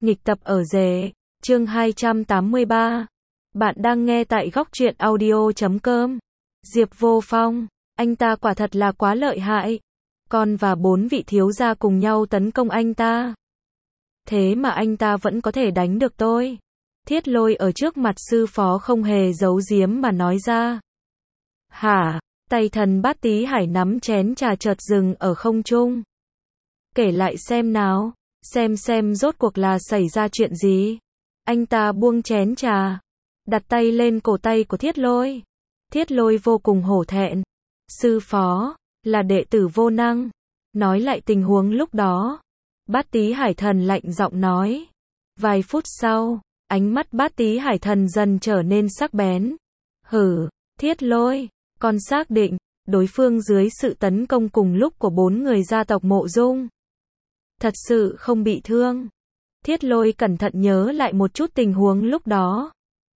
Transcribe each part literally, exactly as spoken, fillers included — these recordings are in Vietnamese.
Nghịch tập ở rể, chương hai trăm tám mươi ba. Bạn đang nghe tại góc truyện audio chấm com. Diệp Vô Phong, anh ta quả thật là quá lợi hại. Con và bốn vị thiếu gia cùng nhau tấn công anh ta. Thế mà anh ta vẫn có thể đánh được tôi. Thiết Lôi ở trước mặt sư phó không hề giấu giếm mà nói ra. Hả? Tay thần Bát Tý Hải nắm chén trà chợt dừng ở không trung. Kể lại xem nào, xem xem rốt cuộc là xảy ra chuyện gì. Anh ta buông chén trà, đặt tay lên cổ tay của Thiết Lôi. Thiết Lôi vô cùng hổ thẹn. Sư phó, là đệ tử vô năng. Nói lại tình huống lúc đó. Bát Tý Hải thần lạnh giọng nói. Vài phút sau, ánh mắt Bát Tý Hải thần dần trở nên sắc bén. Hử, Thiết Lôi, con xác định, đối phương dưới sự tấn công cùng lúc của bốn người gia tộc Mộ Dung. Thật sự không bị thương. Thiết Lôi cẩn thận nhớ lại một chút tình huống lúc đó.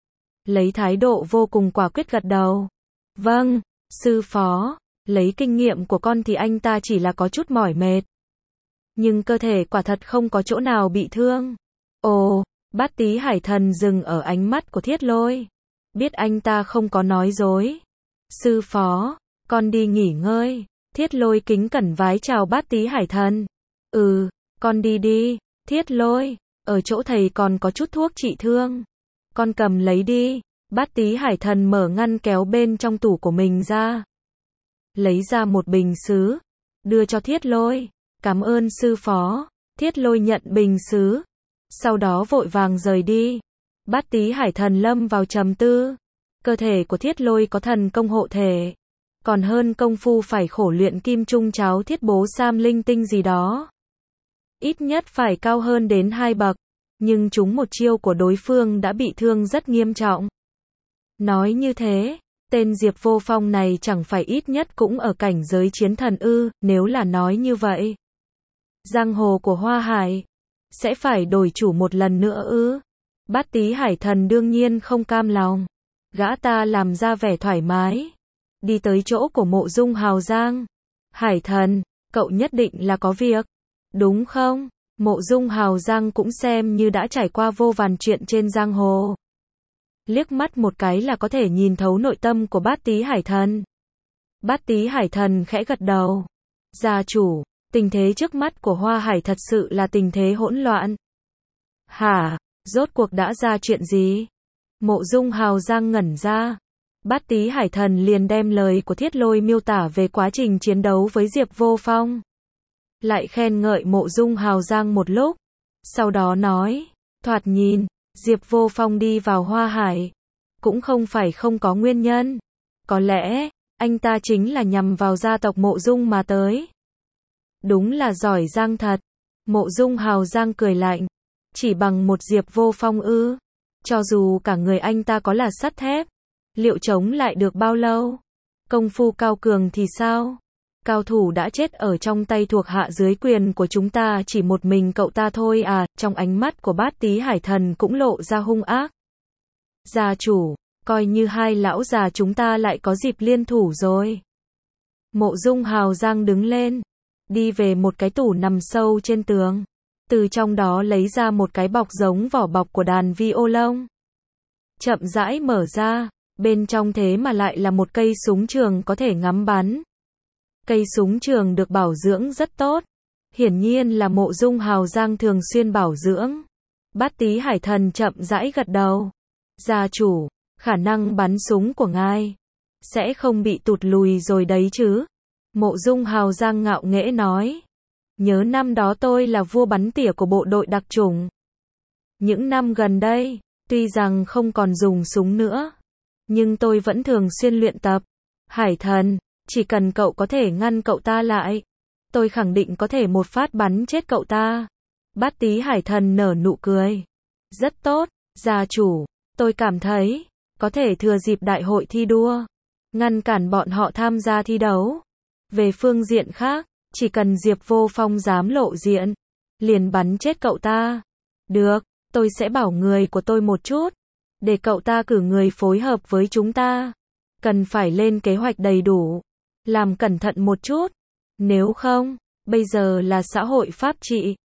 Lấy thái độ vô cùng quả quyết gật đầu. Vâng, sư phó, lấy kinh nghiệm của con thì anh ta chỉ là có chút mỏi mệt. Nhưng cơ thể quả thật không có chỗ nào bị thương. Ồ, Bát Tý Hải thần dừng ở ánh mắt của Thiết Lôi. Biết anh ta không có nói dối. Sư phó, con đi nghỉ ngơi. Thiết Lôi kính cẩn vái chào Bát Tý Hải thần. Ừ, con đi đi. Thiết Lôi, ở chỗ thầy còn có chút thuốc trị thương. Con cầm lấy đi. Bát Tý Hải thần mở ngăn kéo bên trong tủ của mình ra. Lấy ra một bình sứ. Đưa cho Thiết Lôi. Cảm ơn sư phó. Thiết Lôi nhận bình sứ. Sau đó vội vàng rời đi. Bát Tý Hải thần lâm vào trầm tư. Cơ thể của Thiết Lôi có thần công hộ thể. Còn hơn công phu phải khổ luyện kim trung cháo thiết bố sam linh tinh gì đó. Ít nhất phải cao hơn đến hai bậc. Nhưng chúng một chiêu của đối phương đã bị thương rất nghiêm trọng. Nói như thế, tên Diệp Vô Phong này chẳng phải ít nhất cũng ở cảnh giới chiến thần ư, nếu là nói như vậy. Giang hồ của Hoa Hải sẽ phải đổi chủ một lần nữa ư? Bát Tý Hải thần đương nhiên không cam lòng. Gã ta làm ra vẻ thoải mái. Đi tới chỗ của Mộ Dung Hào Giang. Hải thần, cậu nhất định là có việc. Đúng không? Mộ Dung Hào Giang cũng xem như đã trải qua vô vàn chuyện trên giang hồ. Liếc mắt một cái là có thể nhìn thấu nội tâm của Bát Tý Hải thần. Bát Tý Hải thần khẽ gật đầu. Gia chủ, tình thế trước mắt của Hoa Hải thật sự là tình thế hỗn loạn. Hả? Rốt cuộc đã ra chuyện gì? Mộ Dung Hào Giang ngẩn ra. Bát Tý Hải thần liền đem lời của Thiết Lôi miêu tả về quá trình chiến đấu với Diệp Vô Phong. Lại khen ngợi Mộ Dung Hào Giang một lúc. Sau đó nói, thoạt nhìn, Diệp Vô Phong đi vào Hoa Hải. Cũng không phải không có nguyên nhân. Có lẽ, anh ta chính là nhằm vào gia tộc Mộ Dung mà tới. Đúng là giỏi giang thật. Mộ Dung Hào Giang cười lạnh. Chỉ bằng một Diệp Vô Phong ư? Cho dù cả người anh ta có là sắt thép, liệu chống lại được bao lâu? Công phu cao cường thì sao? Cao thủ đã chết ở trong tay thuộc hạ dưới quyền của chúng ta chỉ một mình cậu ta thôi à? Trong ánh mắt của Bát Tý Hải thần cũng lộ ra hung ác. Gia chủ, coi như hai lão già chúng ta lại có dịp liên thủ rồi. Mộ Dung Hào Giang đứng lên, đi về một cái tủ nằm sâu trên tường. Từ trong đó lấy ra một cái bọc giống vỏ bọc của đàn vi ô lông. Chậm rãi mở ra, bên trong thế mà lại là một cây súng trường có thể ngắm bắn. Cây súng trường được bảo dưỡng rất tốt. Hiển nhiên là Mộ Dung Hào Giang thường xuyên bảo dưỡng. Bát Tý Hải thần chậm rãi gật đầu. Gia chủ, khả năng bắn súng của ngài sẽ không bị tụt lùi rồi đấy chứ? Mộ Dung Hào Giang ngạo nghễ nói. Nhớ năm đó tôi là vua bắn tỉa của bộ đội đặc chủng. Những năm gần đây, tuy rằng không còn dùng súng nữa, nhưng tôi vẫn thường xuyên luyện tập. Hải thần, chỉ cần cậu có thể ngăn cậu ta lại, tôi khẳng định có thể một phát bắn chết cậu ta. Bát Tý Hải thần nở nụ cười. Rất tốt, gia chủ, tôi cảm thấy, có thể thừa dịp đại hội thi đua, ngăn cản bọn họ tham gia thi đấu. Về phương diện khác, chỉ cần Diệp Vô Phong dám lộ diện, liền bắn chết cậu ta. Được, tôi sẽ bảo người của tôi một chút, để cậu ta cử người phối hợp với chúng ta. Cần phải lên kế hoạch đầy đủ, làm cẩn thận một chút. Nếu không, bây giờ là xã hội pháp trị.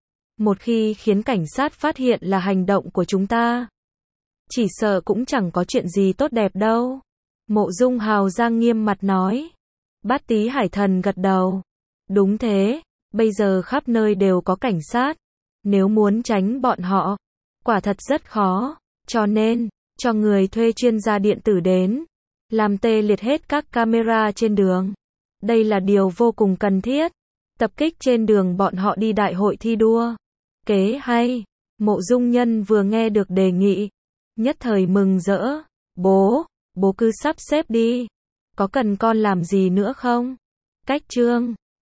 Một khi khiến cảnh sát phát hiện là hành động của chúng ta, chỉ sợ cũng chẳng có chuyện gì tốt đẹp đâu. Mộ Dung Hào Giang nghiêm mặt nói. Bát Tý Hải Thần gật đầu. Đúng thế, bây giờ khắp nơi đều có cảnh sát. Nếu muốn tránh bọn họ, quả thật rất khó. Cho nên, cho người thuê chuyên gia điện tử đến, làm tê liệt hết các camera trên đường. Đây là điều vô cùng cần thiết. Tập kích trên đường bọn họ đi đại hội thi đua. Kế hay. Mộ Dung Nhân vừa nghe được đề nghị, nhất thời mừng rỡ. Bố, bố cứ sắp xếp đi. Có cần con làm gì nữa không? Cách Trương